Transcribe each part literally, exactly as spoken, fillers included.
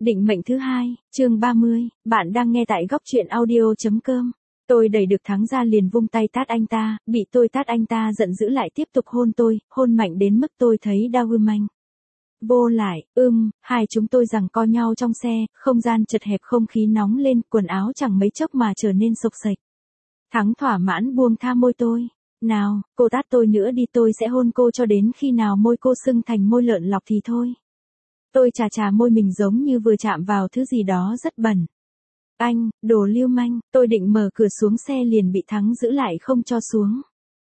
Định mệnh thứ hai, chương ba mươi, bạn đang nghe tại góc truyện audio.com. Tôi đẩy được Thắng ra liền vung tay tát anh ta, bị tôi tát anh ta giận dữ lại tiếp tục hôn tôi, hôn mạnh đến mức tôi thấy đau ưm anh. Vô lại, ưm, hai chúng tôi giằng co nhau trong xe, không gian chật hẹp không khí nóng lên, quần áo chẳng mấy chốc mà trở nên xộc xệch. Thắng thỏa mãn buông tha môi tôi. Nào, cô tát tôi nữa đi, tôi sẽ hôn cô cho đến khi nào môi cô sưng thành môi lợn lọc thì thôi. Tôi chà chà môi mình giống như vừa chạm vào thứ gì đó rất bẩn. Anh, đồ lưu manh, tôi định mở cửa xuống xe liền bị Thắng giữ lại không cho xuống.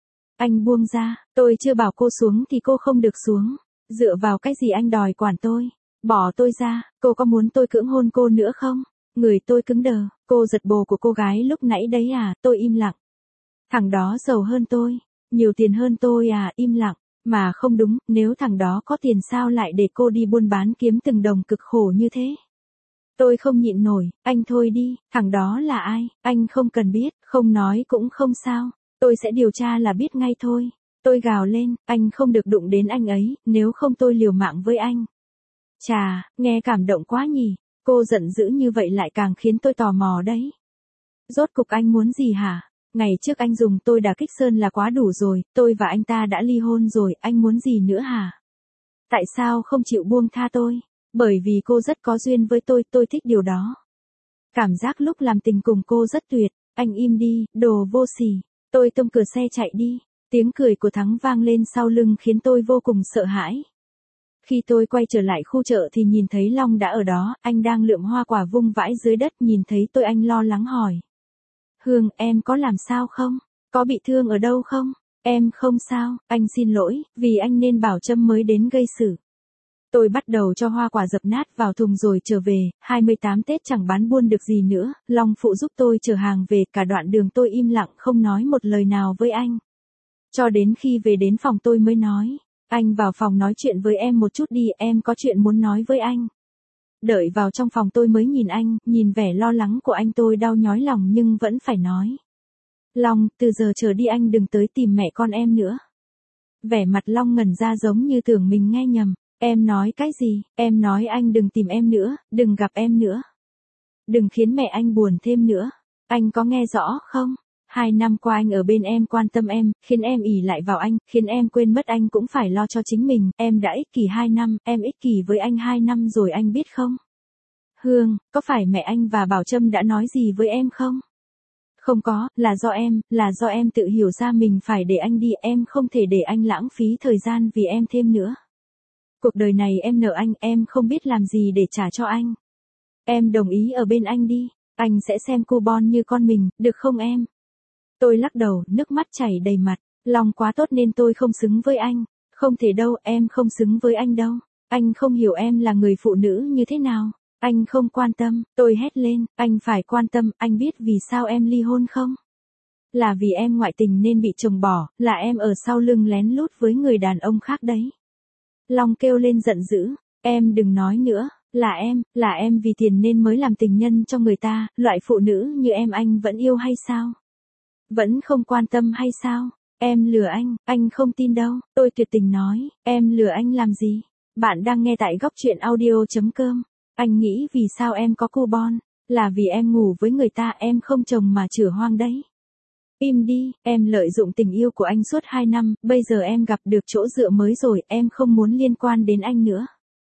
Anh buông ra, tôi chưa bảo cô xuống thì cô không được xuống. Dựa vào cái gì anh đòi quản tôi? Bỏ tôi ra, cô có muốn tôi cưỡng hôn cô nữa không? Người tôi cứng đờ, cô giật bồ của cô gái lúc nãy đấy à, tôi im lặng. Thằng đó giàu hơn tôi, nhiều tiền hơn tôi à, im lặng. Mà không đúng, nếu thằng đó có tiền sao lại để cô đi buôn bán kiếm từng đồng cực khổ như thế? Tôi không nhịn nổi, anh thôi đi, thằng đó là ai, anh không cần biết, không nói cũng không sao, tôi sẽ điều tra là biết ngay thôi. Tôi gào lên, anh không được đụng đến anh ấy, nếu không tôi liều mạng với anh. Chà, nghe cảm động quá nhỉ, cô giận dữ như vậy lại càng khiến tôi tò mò đấy. Rốt cục anh muốn gì hả? Ngày trước anh dùng tôi đả kích Sơn là quá đủ rồi, tôi và anh ta đã ly hôn rồi, anh muốn gì nữa hả? Tại sao không chịu buông tha tôi? Bởi vì cô rất có duyên với tôi, tôi thích điều đó. Cảm giác lúc làm tình cùng cô rất tuyệt, anh im đi, đồ vô sỉ. Tôi tung cửa xe chạy đi, tiếng cười của Thắng vang lên sau lưng khiến tôi vô cùng sợ hãi. Khi tôi quay trở lại khu chợ thì nhìn thấy Long đã ở đó, anh đang lượm hoa quả vung vãi dưới đất, nhìn thấy tôi anh lo lắng hỏi. Hương, em có làm sao không? Có bị thương ở đâu không? Em không sao, anh xin lỗi, vì anh nên bảo Trâm mới đến gây sự. Tôi bắt đầu cho hoa quả dập nát vào thùng rồi trở về, hai mươi tám Tết chẳng bán buôn được gì nữa, Long phụ giúp tôi chở hàng về, cả đoạn đường tôi im lặng không nói một lời nào với anh. Cho đến khi về đến phòng tôi mới nói, anh vào phòng nói chuyện với em một chút đi, em có chuyện muốn nói với anh. Đợi vào trong phòng tôi mới nhìn anh, nhìn vẻ lo lắng của anh tôi đau nhói lòng nhưng vẫn phải nói. Long, từ giờ trở đi anh đừng tới tìm mẹ con em nữa. Vẻ mặt Long ngẩn ra giống như tưởng mình nghe nhầm. Em nói cái gì? Em nói anh đừng tìm em nữa, đừng gặp em nữa. Đừng khiến mẹ anh buồn thêm nữa. Anh có nghe rõ không? Hai năm qua anh ở bên em, quan tâm em, khiến em ỷ lại vào anh, khiến em quên mất anh cũng phải lo cho chính mình. Em đã ích kỷ hai năm, em ích kỷ với anh hai năm rồi anh biết không? Hương, có phải mẹ anh và Bảo Trâm đã nói gì với em không? Không có, là do em, là do em tự hiểu ra mình phải để anh đi, em không thể để anh lãng phí thời gian vì em thêm nữa. Cuộc đời này em nợ anh, em không biết làm gì để trả cho anh. Em đồng ý ở bên anh đi, anh sẽ xem cô Bon như con mình, được không em? Tôi lắc đầu, nước mắt chảy đầy mặt, Long quá tốt nên tôi không xứng với anh. Không thể đâu, em không xứng với anh đâu. Anh không hiểu em là người phụ nữ như thế nào. Anh không quan tâm, tôi hét lên, anh phải quan tâm, anh biết vì sao em ly hôn không? Là vì em ngoại tình nên bị chồng bỏ, là em ở sau lưng lén lút với người đàn ông khác đấy. Long kêu lên giận dữ, em đừng nói nữa, là em, là em vì tiền nên mới làm tình nhân cho người ta, loại phụ nữ như em anh vẫn yêu hay sao? Vẫn không quan tâm hay sao? Em lừa anh, anh không tin đâu, tôi tuyệt tình nói, em lừa anh làm gì? Bạn đang nghe tại góc truyện audio.com. Anh nghĩ vì sao em có cô Bon? Là vì em ngủ với người ta, em không chồng mà chửa hoang đấy. Im đi, em lợi dụng tình yêu của anh suốt hai năm, bây giờ em gặp được chỗ dựa mới rồi, em không muốn liên quan đến anh nữa.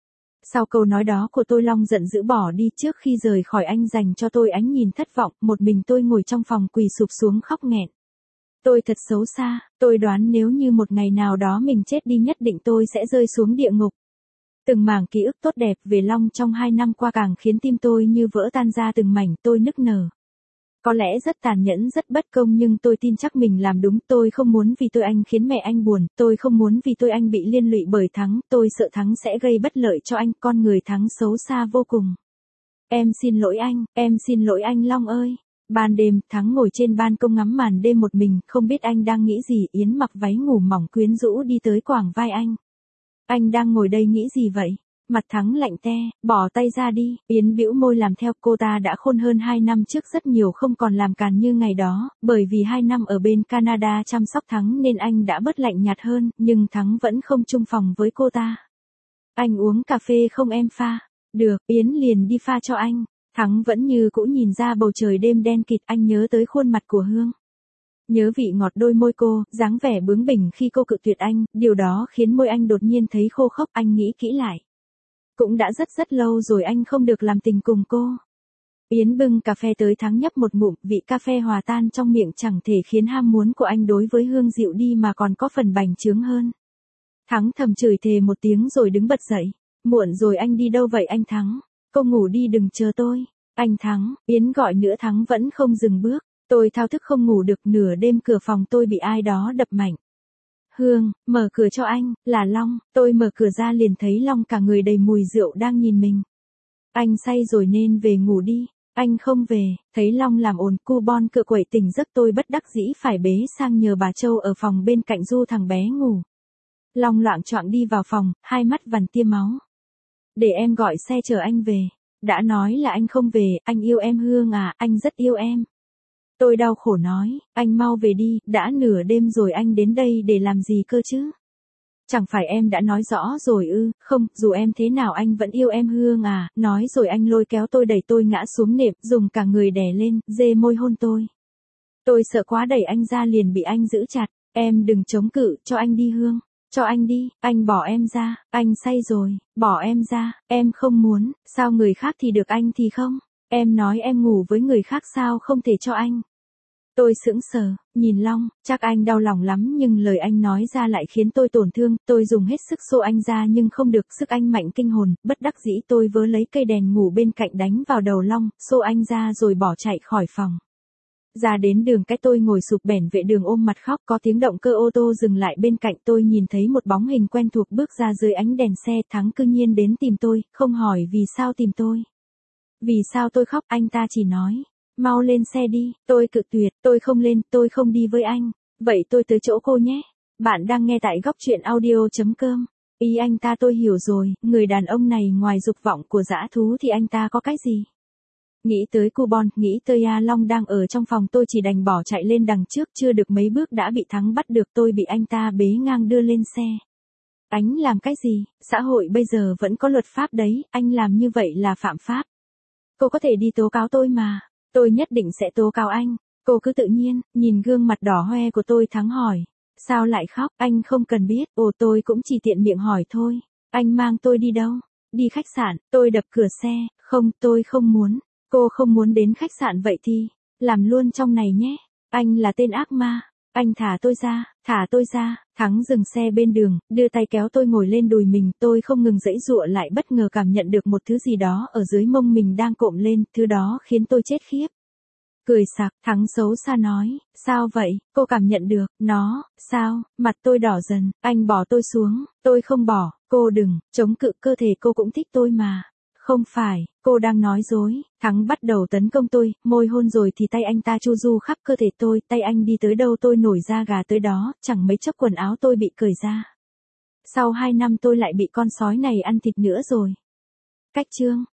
Sau câu nói đó của tôi, Long giận dữ bỏ đi, trước khi rời khỏi anh dành cho tôi ánh nhìn thất vọng, một mình tôi ngồi trong phòng quỳ sụp xuống khóc nghẹn. Tôi thật xấu xa, tôi đoán nếu như một ngày nào đó mình chết đi nhất định tôi sẽ rơi xuống địa ngục. Từng mảng ký ức tốt đẹp về Long trong hai năm qua càng khiến tim tôi như vỡ tan ra từng mảnh, tôi nức nở. Có lẽ rất tàn nhẫn, rất bất công nhưng tôi tin chắc mình làm đúng, tôi không muốn vì tôi anh khiến mẹ anh buồn, tôi không muốn vì tôi anh bị liên lụy bởi Thắng, tôi sợ Thắng sẽ gây bất lợi cho anh, con người Thắng xấu xa vô cùng. Em xin lỗi anh, em xin lỗi anh Long ơi. Ban đêm, Thắng ngồi trên ban công ngắm màn đêm một mình, không biết anh đang nghĩ gì, Yến mặc váy ngủ mỏng quyến rũ đi tới quàng vai anh. Anh đang ngồi đây nghĩ gì vậy? Mặt Thắng lạnh te, bỏ tay ra đi, Yến bĩu môi làm theo, cô ta đã khôn hơn hai năm trước rất nhiều, không còn làm càn như ngày đó, bởi vì hai năm ở bên Canada chăm sóc Thắng nên anh đã bớt lạnh nhạt hơn, nhưng Thắng vẫn không chung phòng với cô ta. Anh uống cà phê không em pha? Được, Yến liền đi pha cho anh. Thắng vẫn như cũ nhìn ra bầu trời đêm đen kịt, anh nhớ tới khuôn mặt của Hương. Nhớ vị ngọt đôi môi cô, dáng vẻ bướng bỉnh khi cô cự tuyệt anh, điều đó khiến môi anh đột nhiên thấy khô khốc, anh nghĩ kỹ lại. Cũng đã rất rất lâu rồi anh không được làm tình cùng cô. Yến bưng cà phê tới, Thắng nhấp một ngụm, vị cà phê hòa tan trong miệng chẳng thể khiến ham muốn của anh đối với Hương dịu đi mà còn có phần bành trướng hơn. Thắng thầm chửi thề một tiếng rồi đứng bật dậy. Muộn rồi, anh đi đâu vậy anh Thắng? Cô ngủ đi, đừng chờ tôi. Anh Thắng, Yến gọi nữa, Thắng vẫn không dừng bước. Tôi thao thức không ngủ được, nửa đêm cửa phòng tôi bị ai đó đập mạnh. Hương, mở cửa cho anh, là Long. Tôi mở cửa ra liền thấy Long cả người đầy mùi rượu đang nhìn mình. Anh say rồi nên về ngủ đi. Anh không về, thấy Long làm ồn, cu bon cựa quậy tỉnh giấc, tôi bất đắc dĩ phải bế sang nhờ bà Châu ở phòng bên cạnh du thằng bé ngủ. Long loạng choạng đi vào phòng, hai mắt vằn tia máu. Để em gọi xe chở anh về. Đã nói là anh không về, anh yêu em Hương à, anh rất yêu em. Tôi đau khổ nói, anh mau về đi, đã nửa đêm rồi anh đến đây để làm gì cơ chứ? Chẳng phải em đã nói rõ rồi ư? Không, dù em thế nào anh vẫn yêu em Hương à. Nói rồi anh lôi kéo tôi đẩy tôi ngã xuống nệm, dùng cả người đè lên, dê môi hôn tôi. Tôi sợ quá đẩy anh ra liền bị anh giữ chặt. Em đừng chống cự, cho anh đi Hương. Cho anh đi, anh bỏ em ra, anh say rồi, bỏ em ra, em không muốn, sao người khác thì được anh thì không? Em nói em ngủ với người khác sao không thể cho anh? Tôi sững sờ, nhìn Long, chắc anh đau lòng lắm nhưng lời anh nói ra lại khiến tôi tổn thương, tôi dùng hết sức xô anh ra nhưng không được, sức anh mạnh kinh hồn, bất đắc dĩ tôi vớ lấy cây đèn ngủ bên cạnh đánh vào đầu Long, xô anh ra rồi bỏ chạy khỏi phòng. Ra đến đường cái tôi ngồi sụp bẻn vệ đường ôm mặt khóc, có tiếng động cơ ô tô dừng lại bên cạnh, tôi nhìn thấy một bóng hình quen thuộc bước ra dưới ánh đèn xe. Thắng cư nhiên đến tìm tôi, không hỏi vì sao tìm tôi. Vì sao tôi khóc, anh ta chỉ nói, mau lên xe đi, tôi cự tuyệt, tôi không lên, tôi không đi với anh. Vậy tôi tới chỗ cô nhé. Bạn đang nghe tại góc truyện audio.com. Ý anh ta tôi hiểu rồi, người đàn ông này ngoài dục vọng của dã thú thì anh ta có cái gì? Nghĩ tới cu bon, nghĩ tới A Long đang ở trong phòng, tôi chỉ đành bỏ chạy lên đằng trước, chưa được mấy bước đã bị Thắng bắt được, tôi bị anh ta bế ngang đưa lên xe. Anh làm cái gì? Xã hội bây giờ vẫn có luật pháp đấy, anh làm như vậy là phạm pháp. Cô có thể đi tố cáo tôi mà. Tôi nhất định sẽ tố cáo anh. Cô cứ tự nhiên, nhìn gương mặt đỏ hoe của tôi. Thắng hỏi. Sao lại khóc? Anh không cần biết. Ồ, tôi cũng chỉ tiện miệng hỏi thôi. Anh mang tôi đi đâu? Đi khách sạn. Tôi đập cửa xe. Không, tôi không muốn. Cô không muốn đến khách sạn vậy thì, làm luôn trong này nhé. Anh là tên ác ma. Anh thả tôi ra, thả tôi ra. Thắng dừng xe bên đường, đưa tay kéo tôi ngồi lên đùi mình. Tôi không ngừng giãy giụa, lại bất ngờ cảm nhận được một thứ gì đó ở dưới mông mình đang cộm lên. Thứ đó khiến tôi chết khiếp. Cười sặc, Thắng xấu xa nói, sao vậy, cô cảm nhận được, nó, sao, mặt tôi đỏ dần, anh bỏ tôi xuống, tôi không bỏ, cô đừng, chống cự, cơ thể cô cũng thích tôi mà. Không phải, cô đang nói dối. Thắng bắt đầu tấn công tôi, môi hôn rồi thì tay anh ta chu du khắp cơ thể tôi, tay anh đi tới đâu tôi nổi da gà tới đó, chẳng mấy chốc quần áo tôi bị cởi ra. Sau hai năm tôi lại bị con sói này ăn thịt nữa rồi. Cách chương